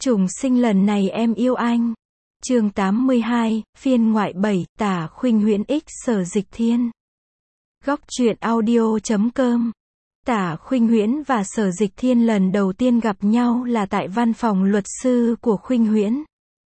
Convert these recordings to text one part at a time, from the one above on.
Trùng sinh lần này em yêu anh. Chương 82, phiên ngoại 7, Tả Khuynh Huyễn x Sở Dịch Thiên. Góc truyện audio.com. Tả Khuynh Huyễn và Sở Dịch Thiên lần đầu tiên gặp nhau là tại văn phòng luật sư của Khuynh Huyễn.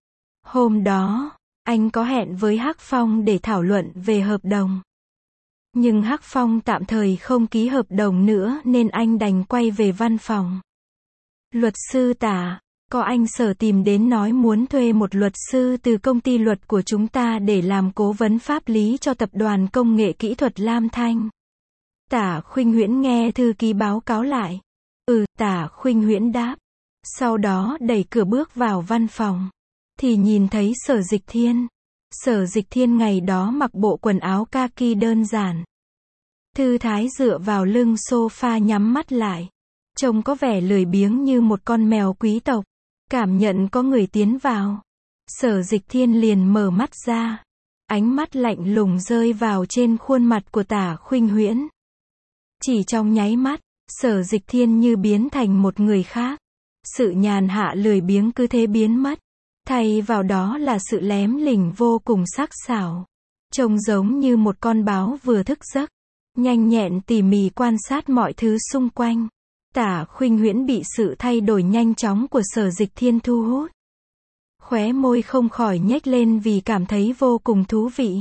Hôm đó, anh có hẹn với Hắc Phong để thảo luận về hợp đồng. Nhưng Hắc Phong tạm thời không ký hợp đồng nữa nên anh đành quay về văn phòng. Luật sư Tả, có anh Sở tìm đến nói muốn thuê một luật sư từ công ty luật của chúng ta để làm cố vấn pháp lý cho tập đoàn công nghệ kỹ thuật Lam Thanh. Tả Khuynh Huyễn nghe thư ký báo cáo lại. Tả Khuynh Huyễn đáp. Sau đó đẩy cửa bước vào văn phòng. Thì nhìn thấy Sở Dịch Thiên. Sở Dịch Thiên ngày đó mặc bộ quần áo kaki đơn giản. Thư thái dựa vào lưng sofa nhắm mắt lại. Trông có vẻ lười biếng như một con mèo quý tộc. Cảm nhận có người tiến vào. Sở Dịch Thiên liền mở mắt ra. Ánh mắt lạnh lùng rơi vào trên khuôn mặt của Tả Khuynh Huyễn. Chỉ trong nháy mắt, Sở Dịch Thiên như biến thành một người khác. Sự nhàn hạ lười biếng cứ thế biến mất. Thay vào đó là sự lém lỉnh vô cùng sắc sảo. Trông giống như một con báo vừa thức giấc. Nhanh nhẹn tỉ mỉ quan sát mọi thứ xung quanh. Tả Khuynh Huyễn bị sự thay đổi nhanh chóng của Sở Dịch Thiên thu hút. Khóe môi không khỏi nhếch lên vì cảm thấy vô cùng thú vị.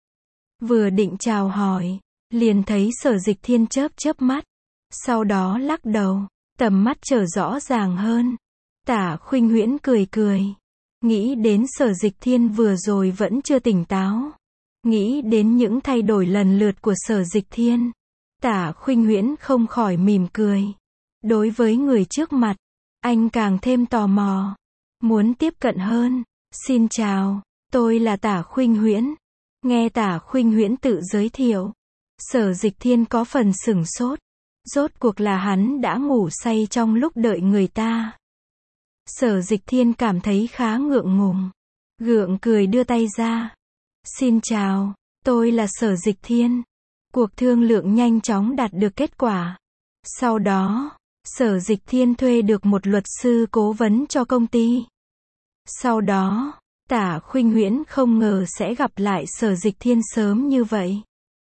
Vừa định chào hỏi, liền thấy Sở Dịch Thiên chớp chớp mắt. Sau đó lắc đầu, tầm mắt trở rõ ràng hơn. Tả Khuynh Huyễn cười cười. Nghĩ đến Sở Dịch Thiên vừa rồi vẫn chưa tỉnh táo. Nghĩ đến những thay đổi lần lượt của Sở Dịch Thiên. Tả Khuynh Huyễn không khỏi mỉm cười. Đối với người trước mặt, anh càng thêm tò mò. Muốn tiếp cận hơn. Xin chào, tôi là Tả Khuynh Huyễn. Nghe Tả Khuynh Huyễn tự giới thiệu. Sở Dịch Thiên có phần sửng sốt. Rốt cuộc là hắn đã ngủ say trong lúc đợi người ta. Sở Dịch Thiên cảm thấy khá ngượng ngùng. Gượng cười đưa tay ra. Xin chào, tôi là Sở Dịch Thiên. Cuộc thương lượng nhanh chóng đạt được kết quả. Sau đó, Sở Dịch Thiên thuê được một luật sư cố vấn cho công ty. Sau đó, Tả Khuynh Huyễn không ngờ sẽ gặp lại Sở Dịch Thiên sớm như vậy.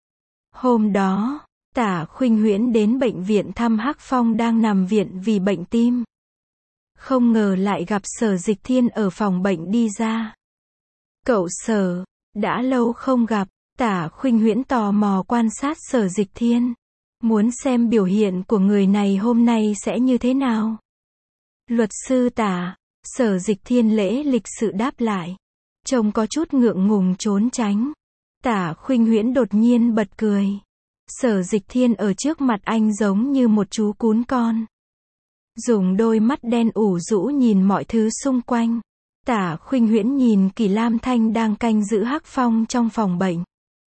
Hôm đó, Tả Khuynh Huyễn đến bệnh viện thăm Hắc Phong đang nằm viện vì bệnh tim. Không ngờ lại gặp Sở Dịch Thiên ở phòng bệnh đi ra. Cậu Sở, đã lâu không gặp. Tả Khuynh Huyễn tò mò quan sát Sở Dịch Thiên. Muốn xem biểu hiện của người này hôm nay sẽ như thế nào. Luật sư Tả, Sở Dịch Thiên lễ lịch sự đáp lại. Trông có chút ngượng ngùng trốn tránh. Tả Khuynh Huyễn đột nhiên bật cười. Sở Dịch Thiên ở trước mặt anh giống như một chú cún con. Dùng đôi mắt đen ủ rũ nhìn mọi thứ xung quanh. Tả Khuynh Huyễn nhìn Kỳ Lam Thanh đang canh giữ Hắc Phong trong phòng bệnh.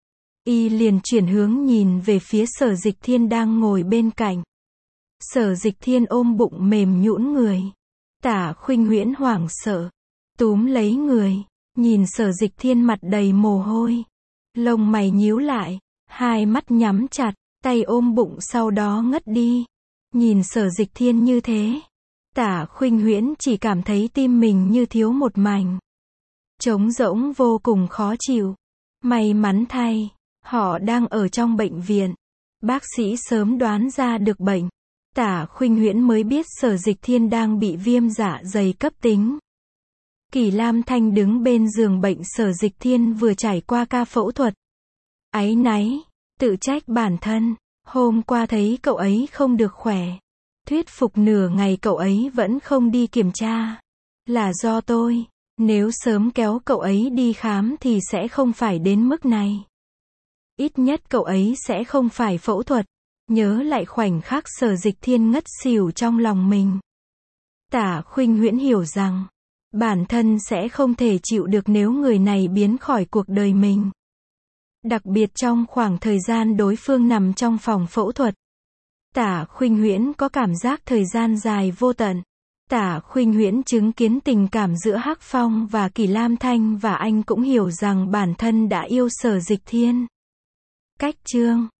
Y liền chuyển hướng nhìn về phía Sở Dịch Thiên đang ngồi bên cạnh. Sở Dịch Thiên ôm bụng mềm nhũn người. Tả Khuynh Huyễn hoảng sợ. Túm lấy người. Nhìn Sở Dịch Thiên mặt đầy mồ hôi. Lông mày nhíu lại. Hai mắt nhắm chặt. Tay ôm bụng sau đó ngất đi. Nhìn Sở Dịch Thiên như thế. Tả Khuynh Huyễn chỉ cảm thấy tim mình như thiếu một mảnh. Trống rỗng vô cùng khó chịu. May mắn thay. Họ đang ở trong bệnh viện. Bác sĩ sớm đoán ra được bệnh. Tả Khuynh Huyễn mới biết Sở Dịch Thiên đang bị viêm dạ dày cấp tính. Kỳ Lam Thanh đứng bên giường bệnh Sở Dịch Thiên vừa trải qua ca phẫu thuật. Áy náy, tự trách bản thân. Hôm qua thấy cậu ấy không được khỏe. Thuyết phục nửa ngày cậu ấy vẫn không đi kiểm tra. Là do tôi. Nếu sớm kéo cậu ấy đi khám thì sẽ không phải đến mức này. Ít nhất cậu ấy sẽ không phải phẫu thuật. Nhớ lại khoảnh khắc Sở Dịch Thiên ngất xỉu trong lòng mình. Tả Khuynh Huyễn hiểu rằng, bản thân sẽ không thể chịu được nếu người này biến khỏi cuộc đời mình. Đặc biệt trong khoảng thời gian đối phương nằm trong phòng phẫu thuật. Tả Khuynh Huyễn có cảm giác thời gian dài vô tận. Tả Khuynh Huyễn chứng kiến tình cảm giữa Hắc Phong và Kỳ Lam Thanh và anh cũng hiểu rằng bản thân đã yêu Sở Dịch Thiên. Cách chương